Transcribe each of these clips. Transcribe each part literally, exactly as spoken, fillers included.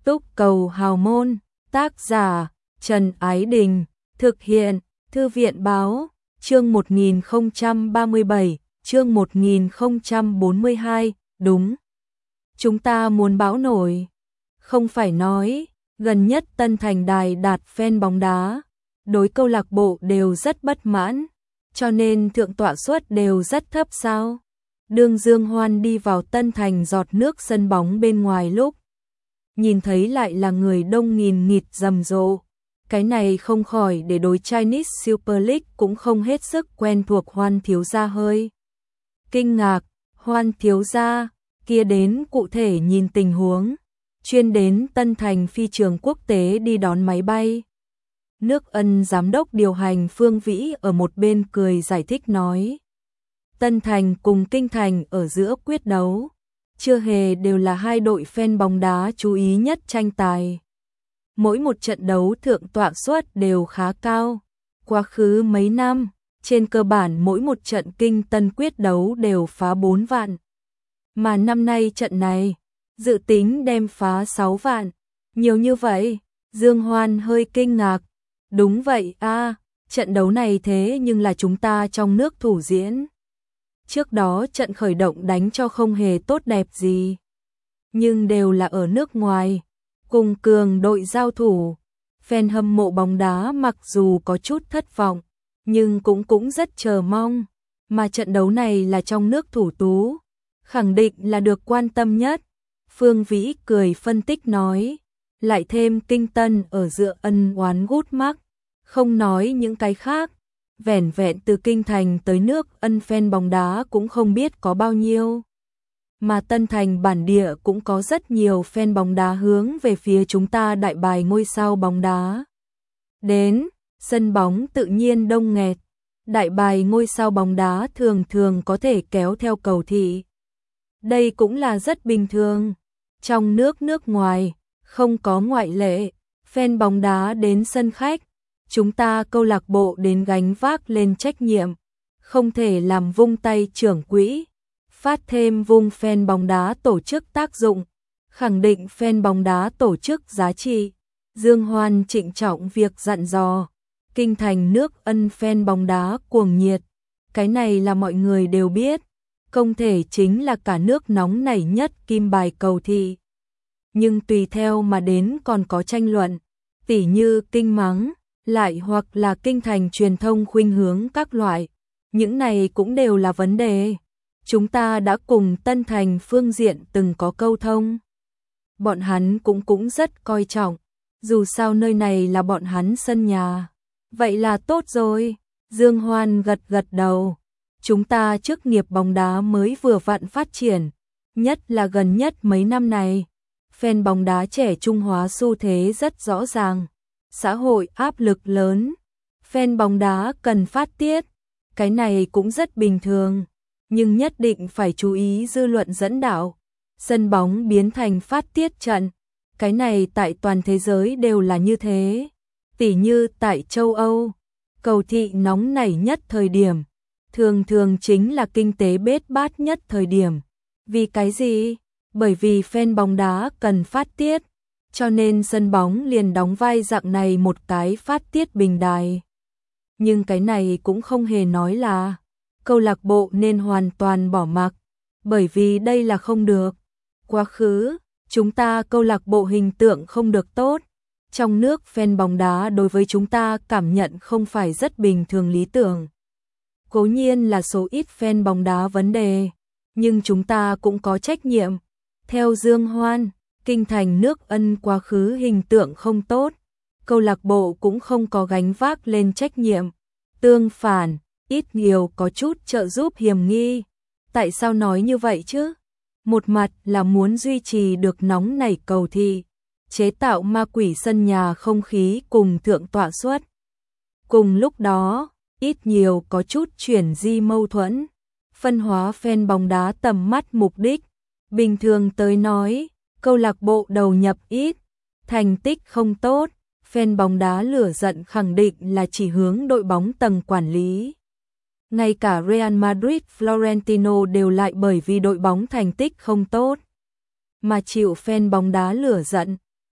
Túc cầu hào môn, tác giả Trần Ái Đình, thực hiện Thư viện báo, chương một nghìn không trăm ba mươi bảy, chương một nghìn không trăm bốn mươi hai, đúng. Chúng ta muốn bão nổi. Không phải nói, gần nhất Tân Thành đài đạt fan bóng đá, đối câu lạc bộ đều rất bất mãn, cho nên thượng tọa suất đều rất thấp sao? Đường Dương Hoan đi vào Tân Thành giọt nước sân bóng bên ngoài lúc nhìn thấy lại là người đông nghìn nghịt rầm rộ. Cái này không khỏi để đối Chinese Super League cũng không hết sức quen thuộc Hoan thiếu gia hơi kinh ngạc. Hoan thiếu gia kia đến cụ thể nhìn tình huống, chuyên đến Tân Thành phi trường quốc tế đi đón máy bay. Nước Ân giám đốc điều hành Phương Vĩ ở một bên cười giải thích nói. Tân Thành cùng Kinh Thành ở giữa quyết đấu, chưa hề đều là hai đội fan bóng đá chú ý nhất tranh tài. Mỗi một trận đấu thượng tọa suất đều khá cao. Quá khứ mấy năm, trên cơ bản mỗi một trận Kinh Tân quyết đấu đều phá bốn vạn. Mà năm nay trận này, dự tính đem phá sáu vạn. Nhiều như vậy, Dương Hoan hơi kinh ngạc. Đúng vậy a, trận đấu này thế nhưng là chúng ta trong nước thủ diễn. Trước đó trận khởi động đánh cho không hề tốt đẹp gì, nhưng đều là ở nước ngoài, cùng cường đội giao thủ. Fan hâm mộ bóng đá mặc dù có chút thất vọng, nhưng cũng cũng rất chờ mong. Mà trận đấu này là trong nước thủ tú, khẳng định là được quan tâm nhất. Phương Vĩ cười phân tích nói, lại thêm Kinh Tân ở giữa ân oán gút mắc, không nói những cái khác. Vẻn vẹn từ Kinh Thành tới nước Ân fan bóng đá cũng không biết có bao nhiêu. Mà Tân Thành bản địa cũng có rất nhiều fan bóng đá hướng về phía chúng ta đại bài ngôi sao bóng đá. Đến, sân bóng tự nhiên đông nghẹt. Đại bài ngôi sao bóng đá thường thường có thể kéo theo cầu thị. Đây cũng là rất bình thường. Trong nước nước ngoài, không có ngoại lệ, fan bóng đá đến sân khách. Chúng ta câu lạc bộ đến gánh vác lên trách nhiệm, không thể làm vung tay trưởng quỹ, phát thêm vung fan bóng đá tổ chức tác dụng, khẳng định fan bóng đá tổ chức giá trị. Dương Hoan trịnh trọng việc dặn dò, Kinh Thành nước Ân fan bóng đá cuồng nhiệt, cái này là mọi người đều biết, không thể chính là cả nước nóng nảy nhất kim bài cầu thị. Nhưng tùy theo mà đến còn có tranh luận, tỉ như kinh mắng, lại hoặc là Kinh Thành truyền thông khuynh hướng các loại, những này cũng đều là vấn đề. Chúng ta đã cùng Tân Thành phương diện từng có câu thông. Bọn hắn cũng cũng rất coi trọng, dù sao nơi này là bọn hắn sân nhà. Vậy là tốt rồi, Dương Hoan gật gật đầu. Chúng ta chức nghiệp bóng đá mới vừa vặn phát triển, nhất là gần nhất mấy năm này. Fan bóng đá trẻ trung hóa xu thế rất rõ ràng. Xã hội áp lực lớn, fan bóng đá cần phát tiết, cái này cũng rất bình thường, nhưng nhất định phải chú ý dư luận dẫn đạo. Sân bóng biến thành phát tiết trận, cái này tại toàn thế giới đều là như thế. Tỉ như tại châu Âu, cầu thị nóng nảy nhất thời điểm, thường thường chính là kinh tế bết bát nhất thời điểm. Vì cái gì? Bởi vì fan bóng đá cần phát tiết. Cho nên sân bóng liền đóng vai dạng này một cái phát tiết bình đài. Nhưng cái này cũng không hề nói là câu lạc bộ nên hoàn toàn bỏ mặc, bởi vì đây là không được. Quá khứ, chúng ta câu lạc bộ hình tượng không được tốt. Trong nước fan bóng đá đối với chúng ta cảm nhận không phải rất bình thường lý tưởng. Cố nhiên là số ít fan bóng đá vấn đề, nhưng chúng ta cũng có trách nhiệm. Theo Dương Hoan, Kinh Thành nước Ân quá khứ hình tượng không tốt, câu lạc bộ cũng không có gánh vác lên trách nhiệm. Tương phản, ít nhiều có chút trợ giúp hiểm nghi. Tại sao nói như vậy chứ? Một mặt là muốn duy trì được nóng nảy cầu thị, chế tạo ma quỷ sân nhà không khí cùng thượng tọa suất. Cùng lúc đó, ít nhiều có chút chuyển di mâu thuẫn, phân hóa fan bóng đá tầm mắt mục đích. Bình thường tới nói, câu lạc bộ đầu nhập ít, thành tích không tốt, fan bóng đá lửa giận khẳng định là chỉ hướng đội bóng tầng quản lý. Ngay cả Real Madrid Florentino đều lại bởi vì đội bóng thành tích không tốt mà chịu fan bóng đá lửa giận.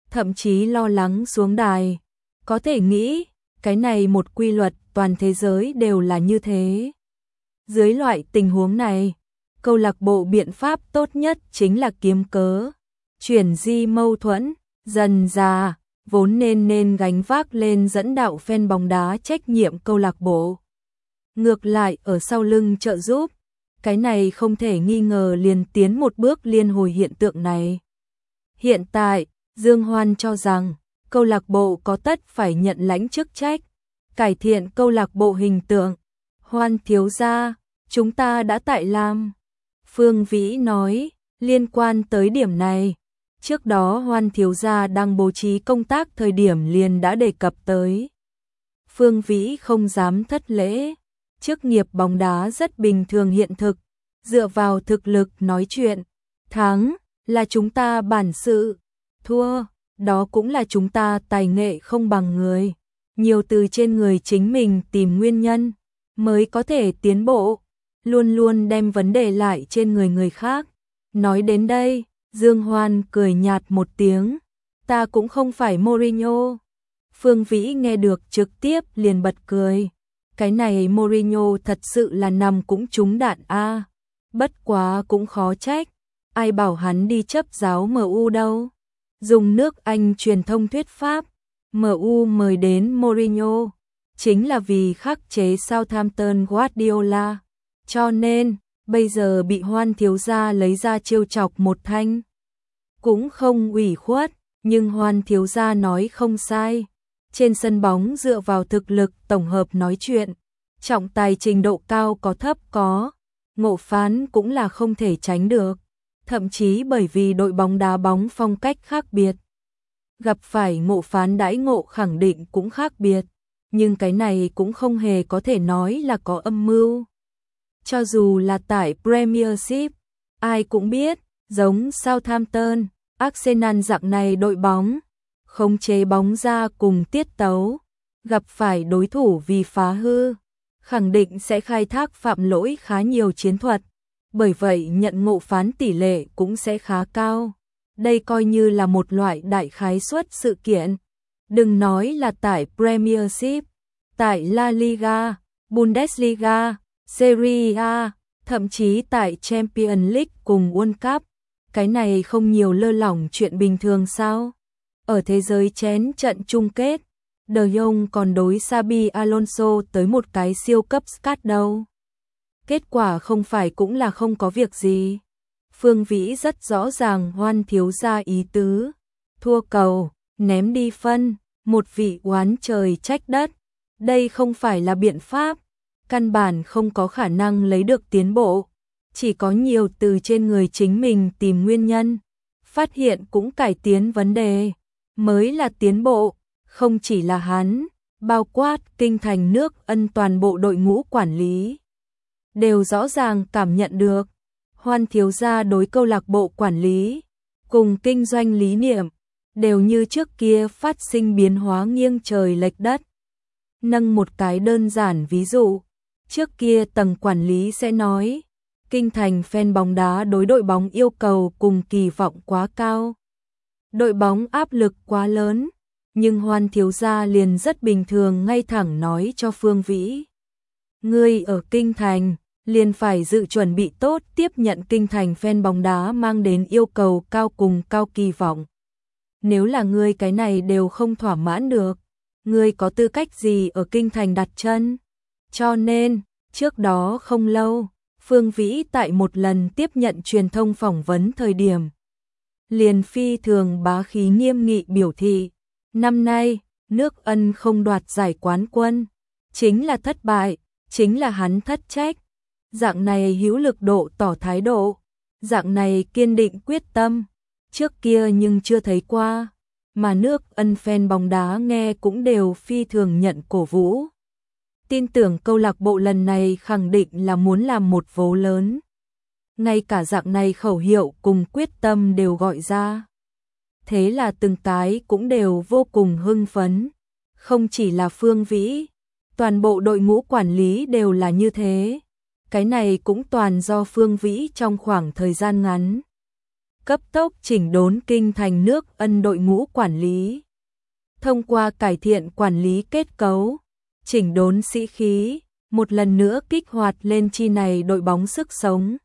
thậm chí lo lắng xuống đài. Có thể nghĩ, cái này một quy luật toàn thế giới đều là như thế. Dưới loại tình huống này, câu lạc bộ biện pháp tốt nhất chính là kiếm cớ, chuyển di mâu thuẫn, dần dà, vốn nên nên gánh vác lên dẫn đạo fan bóng đá trách nhiệm câu lạc bộ. Ngược lại ở sau lưng trợ giúp, cái này không thể nghi ngờ liền tiến một bước liên hồi hiện tượng này. Hiện tại, Dương Hoan cho rằng, câu lạc bộ có tất phải nhận lãnh chức trách, cải thiện câu lạc bộ hình tượng. Hoan thiếu gia, chúng ta đã tại làm. Phương Vĩ nói, liên quan tới điểm này, trước đó Hoan thiếu gia đang bố trí công tác thời điểm liền đã đề cập tới. Phương Vĩ không dám thất lễ, chức nghiệp bóng đá rất bình thường hiện thực, dựa vào thực lực nói chuyện, thắng là chúng ta bản sự, thua, đó cũng là chúng ta tài nghệ không bằng người, nhiều từ trên người chính mình tìm nguyên nhân, mới có thể tiến bộ, luôn luôn đem vấn đề lại trên người người khác. Nói đến đây, Dương Hoan cười nhạt một tiếng, ta cũng không phải Mourinho. Phương Vĩ nghe được trực tiếp liền bật cười, cái này Mourinho thật sự là nằm cũng trúng đạn a. Bất quá cũng khó trách, ai bảo hắn đi chấp giáo em u đâu. Dùng nước Anh truyền thông thuyết pháp, em u mời đến Mourinho chính là vì khắc chế Southampton Guardiola, cho nên bây giờ bị Hoan thiếu gia lấy ra trêu chọc một thanh, cũng không ủy khuất, nhưng Hoan thiếu gia nói không sai. Trên sân bóng dựa vào thực lực tổng hợp nói chuyện, trọng tài trình độ cao có thấp có, ngộ phán cũng là không thể tránh được, thậm chí bởi vì đội bóng đá bóng phong cách khác biệt, gặp phải ngộ phán đãi ngộ khẳng định cũng khác biệt, nhưng cái này cũng không hề có thể nói là có âm mưu. Cho dù là tại Premiership, ai cũng biết, giống Southampton, Arsenal dạng này đội bóng, khống chế bóng ra cùng tiết tấu, gặp phải đối thủ vì phá hư, khẳng định sẽ khai thác phạm lỗi khá nhiều chiến thuật, bởi vậy nhận ngộ phán tỷ lệ cũng sẽ khá cao. Đây coi như là một loại đại khái suất sự kiện. Đừng nói là tại Premiership, tại La Liga, Bundesliga, Serie A, thậm chí tại Champions League cùng World Cup, cái này không nhiều lơ lỏng chuyện bình thường sao? Ở thế giới chén trận chung kết, De Jong còn đối Xabi Alonso tới một cái siêu cấp scat đâu. Kết quả không phải cũng là không có việc gì. Phương Vĩ rất rõ ràng Hoan thiếu gia ý tứ. Thua cầu, ném đi phân, một vị oán trời trách đất. Đây không phải là biện pháp, căn bản không có khả năng lấy được tiến bộ. Chỉ có nhiều từ trên người chính mình tìm nguyên nhân, phát hiện cũng cải tiến vấn đề, mới là tiến bộ. Không chỉ là hắn, bao quát kinh thành nước Ân toàn bộ đội ngũ quản lý đều rõ ràng cảm nhận được Hoan thiếu gia đối câu lạc bộ quản lý cùng kinh doanh lý niệm đều như trước kia phát sinh biến hóa nghiêng trời lệch đất. Nâng một cái đơn giản ví dụ, trước kia tầng quản lý sẽ nói kinh thành fan bóng đá đối đội bóng yêu cầu cùng kỳ vọng quá cao, đội bóng áp lực quá lớn. Nhưng Hoan thiếu gia liền rất bình thường ngay thẳng nói cho Phương Vĩ, ngươi ở kinh thành liền phải dự chuẩn bị tốt tiếp nhận kinh thành fan bóng đá mang đến yêu cầu cao cùng cao kỳ vọng. Nếu là ngươi cái này đều không thỏa mãn được, ngươi có tư cách gì ở kinh thành đặt chân? Cho nên, trước đó không lâu, Phương Vĩ tại một lần tiếp nhận truyền thông phỏng vấn thời điểm, liền phi thường bá khí nghiêm nghị biểu thị, năm nay, nước Ân không đoạt giải quán quân, chính là thất bại, chính là hắn thất trách. Dạng này hữu lực độ tỏ thái độ, dạng này kiên định quyết tâm, trước kia nhưng chưa thấy qua, mà nước Ân fan bóng đá nghe cũng đều phi thường nhận cổ vũ. Tin tưởng câu lạc bộ lần này khẳng định là muốn làm một vố lớn. Ngay cả dạng này khẩu hiệu cùng quyết tâm đều gọi ra. Thế là từng cái cũng đều vô cùng hưng phấn. Không chỉ là Phương Vĩ, toàn bộ đội ngũ quản lý đều là như thế. Cái này cũng toàn do Phương Vĩ trong khoảng thời gian ngắn cấp tốc chỉnh đốn kinh thành nước Ân đội ngũ quản lý. Thông qua cải thiện quản lý kết cấu, chỉnh đốn sĩ khí, một lần nữa kích hoạt lên chi này đội bóng sức sống.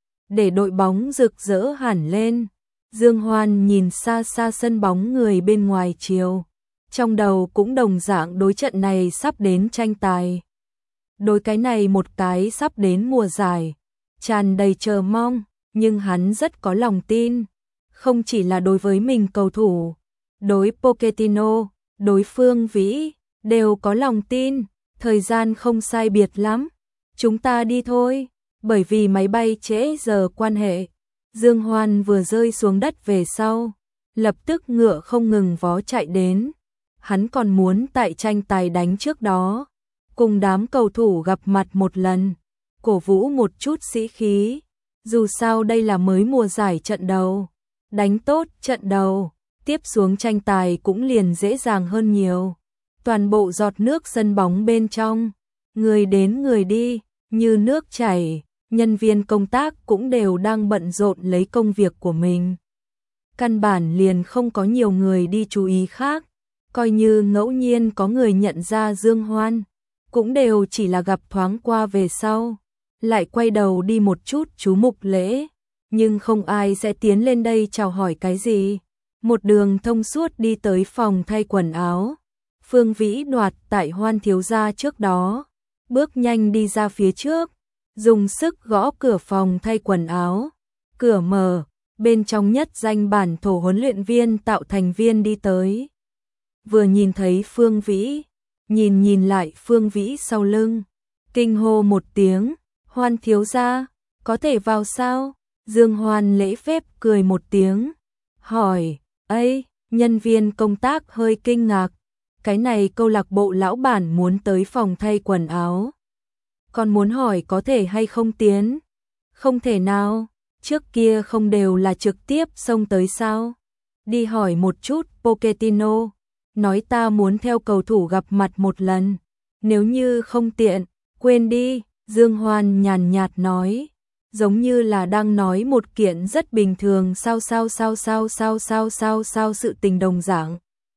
Để đội bóng rực rỡ hẳn lên, Dương Hoan nhìn xa xa sân bóng người bên ngoài chiều, trong đầu cũng đồng dạng đối trận này sắp đến tranh tài. Đối cái này một cái sắp đến mùa giải, tràn đầy chờ mong, nhưng hắn rất có lòng tin, không chỉ là đối với mình cầu thủ, đối Pochettino, đối Phương Vĩ, đều có lòng tin, thời gian không sai biệt lắm, chúng ta đi thôi, bởi vì máy bay trễ giờ quan hệ. Dương Hoan vừa rơi xuống đất về sau, lập tức ngựa không ngừng vó chạy đến, hắn còn muốn tại tranh tài đánh trước đó, cùng đám cầu thủ gặp mặt một lần, cổ vũ một chút sĩ khí, dù sao đây là mới mùa giải trận đầu, đánh tốt trận đầu, tiếp xuống tranh tài cũng liền dễ dàng hơn nhiều. Toàn bộ giọt nước sân bóng bên trong, người đến người đi, như nước chảy, nhân viên công tác cũng đều đang bận rộn lấy công việc của mình. Căn bản liền không có nhiều người đi chú ý khác, coi như ngẫu nhiên có người nhận ra Dương Hoan, cũng đều chỉ là gặp thoáng qua về sau, lại quay đầu đi một chút chú mục lễ, nhưng không ai sẽ tiến lên đây chào hỏi cái gì. Một đường thông suốt đi tới phòng thay quần áo, Phương Vĩ đoạt tại Hoan thiếu gia trước đó, bước nhanh đi ra phía trước, dùng sức gõ cửa phòng thay quần áo, cửa mở, bên trong nhất danh bản thổ huấn luyện viên tạo thành viên đi tới. Vừa nhìn thấy Phương Vĩ, nhìn nhìn lại Phương Vĩ sau lưng, kinh hô một tiếng, Hoan thiếu gia, có thể vào sao? Dương Hoan lễ phép cười một tiếng, hỏi, ấy, nhân viên công tác hơi kinh ngạc, cái này câu lạc bộ lão bản muốn tới phòng thay quần áo. Còn muốn hỏi có thể hay không tiến? Không thể nào, trước kia không đều là trực tiếp xông tới sao? Đi hỏi một chút Pochettino, nói ta muốn theo cầu thủ gặp mặt một lần, nếu như không tiện, quên đi, Dương Hoan nhàn nhạt nói, giống như là đang nói một kiện rất bình thường sao sao sao sao sao sao sao sao sự tình đồng dạng.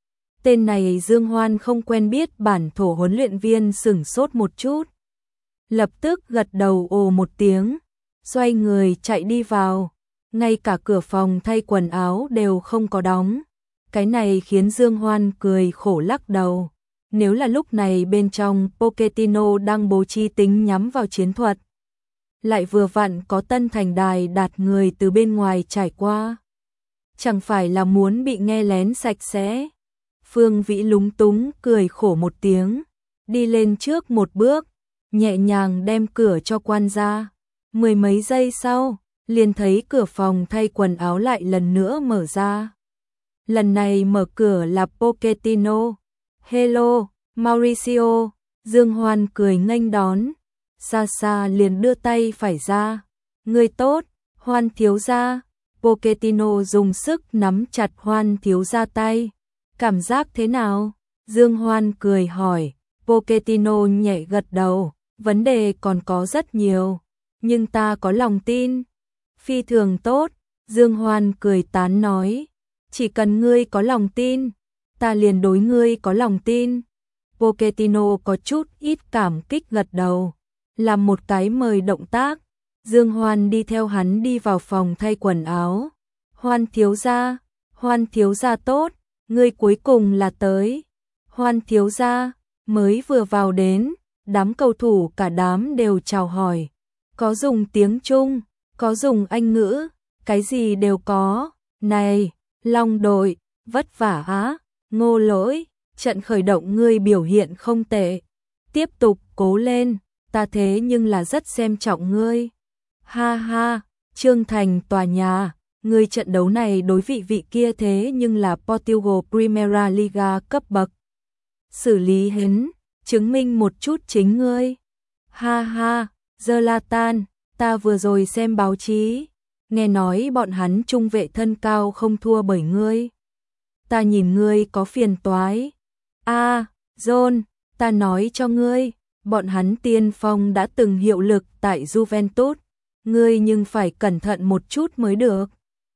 Tên này Dương Hoan không quen biết, bản thổ huấn luyện viên sửng sốt một chút, lập tức gật đầu ồ một tiếng, xoay người chạy đi vào, ngay cả cửa phòng thay quần áo đều không có đóng. Cái này khiến Dương Hoan cười khổ lắc đầu. Nếu là lúc này bên trong Pochettino đang bố trí tính nhắm vào chiến thuật, lại vừa vặn có tân thành đài đạt người từ bên ngoài trải qua, chẳng phải là muốn bị nghe lén sạch sẽ. Phương Vĩ lúng túng cười khổ một tiếng, đi lên trước một bước, nhẹ nhàng đem cửa cho quan ra. Mười mấy giây sau, liền thấy cửa phòng thay quần áo lại lần nữa mở ra. Lần này mở cửa là Pochettino. Hello, Mauricio. Dương Hoan cười nghênh đón, xa xa liền đưa tay phải ra. Người tốt, Hoan thiếu gia. Pochettino dùng sức nắm chặt Hoan thiếu gia tay. Cảm giác thế nào? Dương Hoan cười hỏi. Pochettino nhẹ gật đầu, vấn đề còn có rất nhiều, nhưng ta có lòng tin. Phi thường tốt, Dương Hoan cười tán nói, chỉ cần ngươi có lòng tin, ta liền đối ngươi có lòng tin. Pochettino có chút ít cảm kích gật đầu, làm một cái mời động tác. Dương Hoan đi theo hắn đi vào phòng thay quần áo. Hoan thiếu gia, Hoan thiếu gia tốt, ngươi cuối cùng là tới. Hoan thiếu gia, mới vừa vào đến, đám cầu thủ cả đám đều chào hỏi, có dùng tiếng Trung, có dùng Anh ngữ, cái gì đều có. Này, Long đội, vất vả á, Ngô Lỗi, trận khởi động ngươi biểu hiện không tệ, tiếp tục cố lên, ta thế nhưng là rất xem trọng ngươi. Ha ha, Trương Thành tòa nhà, ngươi trận đấu này đối vị vị kia thế nhưng là Portugal Primera Liga cấp bậc. Xử lý hến, chứng minh một chút chính ngươi. Ha ha, Zlatan, ta vừa rồi xem báo chí, nghe nói bọn hắn trung vệ thân cao không thua bởi ngươi. Ta nhìn ngươi có phiền toái. A, à, John, ta nói cho ngươi, bọn hắn tiên phong đã từng hiệu lực tại Juventus, ngươi nhưng phải cẩn thận một chút mới được.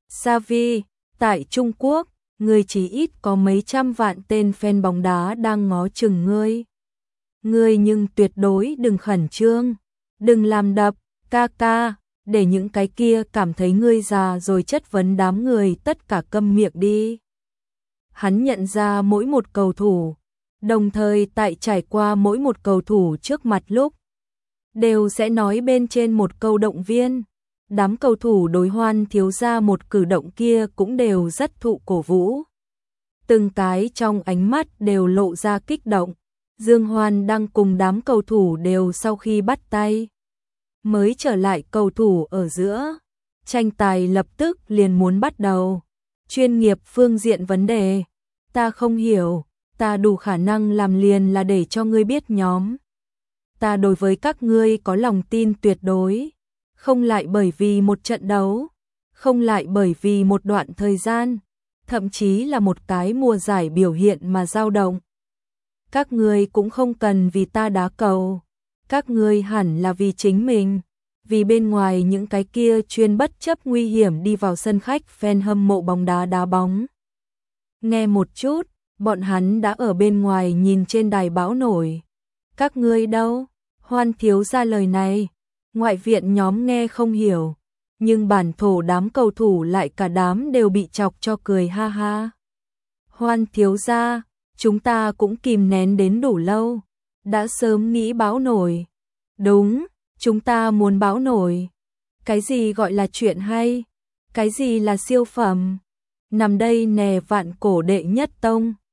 Xavi, tại Trung Quốc, ngươi chỉ ít có mấy trăm vạn tên fan bóng đá đang ngó chừng ngươi. Ngươi nhưng tuyệt đối đừng khẩn trương, đừng làm đập, ca ca, để những cái kia cảm thấy ngươi già rồi chất vấn đám người tất cả câm miệng đi. Hắn nhận ra mỗi một cầu thủ, đồng thời tại trải qua mỗi một cầu thủ trước mặt lúc, đều sẽ nói bên trên một câu động viên. Đám cầu thủ đối Hoan thiếu gia một cử động kia cũng đều rất thụ cổ vũ. Từng cái trong ánh mắt đều lộ ra kích động. Dương Hoan đang cùng đám cầu thủ đều sau khi bắt tay, mới trở lại cầu thủ ở giữa. Tranh tài lập tức liền muốn bắt đầu. Chuyên nghiệp phương diện vấn đề, ta không hiểu, ta đủ khả năng làm liền là để cho ngươi biết nhóm. Ta đối với các ngươi có lòng tin tuyệt đối, không lại bởi vì một trận đấu, không lại bởi vì một đoạn thời gian, thậm chí là một cái mùa giải biểu hiện mà dao động. Các ngươi cũng không cần vì ta đá cầu, các ngươi hẳn là vì chính mình, vì bên ngoài những cái kia chuyên bất chấp nguy hiểm đi vào sân khách fan hâm mộ bóng đá đá bóng. Nghe một chút, bọn hắn đã ở bên ngoài nhìn trên đài báo nổi. Các ngươi đâu? Hoan thiếu ra lời này, ngoại viện nhóm nghe không hiểu, nhưng bản thổ đám cầu thủ lại cả đám đều bị chọc cho cười ha ha. Hoan thiếu ra, chúng ta cũng kìm nén đến đủ lâu, đã sớm nghĩ báo nổi. Đúng, chúng ta muốn báo nổi. Cái gì gọi là chuyện hay? Cái gì là siêu phẩm? Nằm đây nè vạn cổ đệ nhất tông.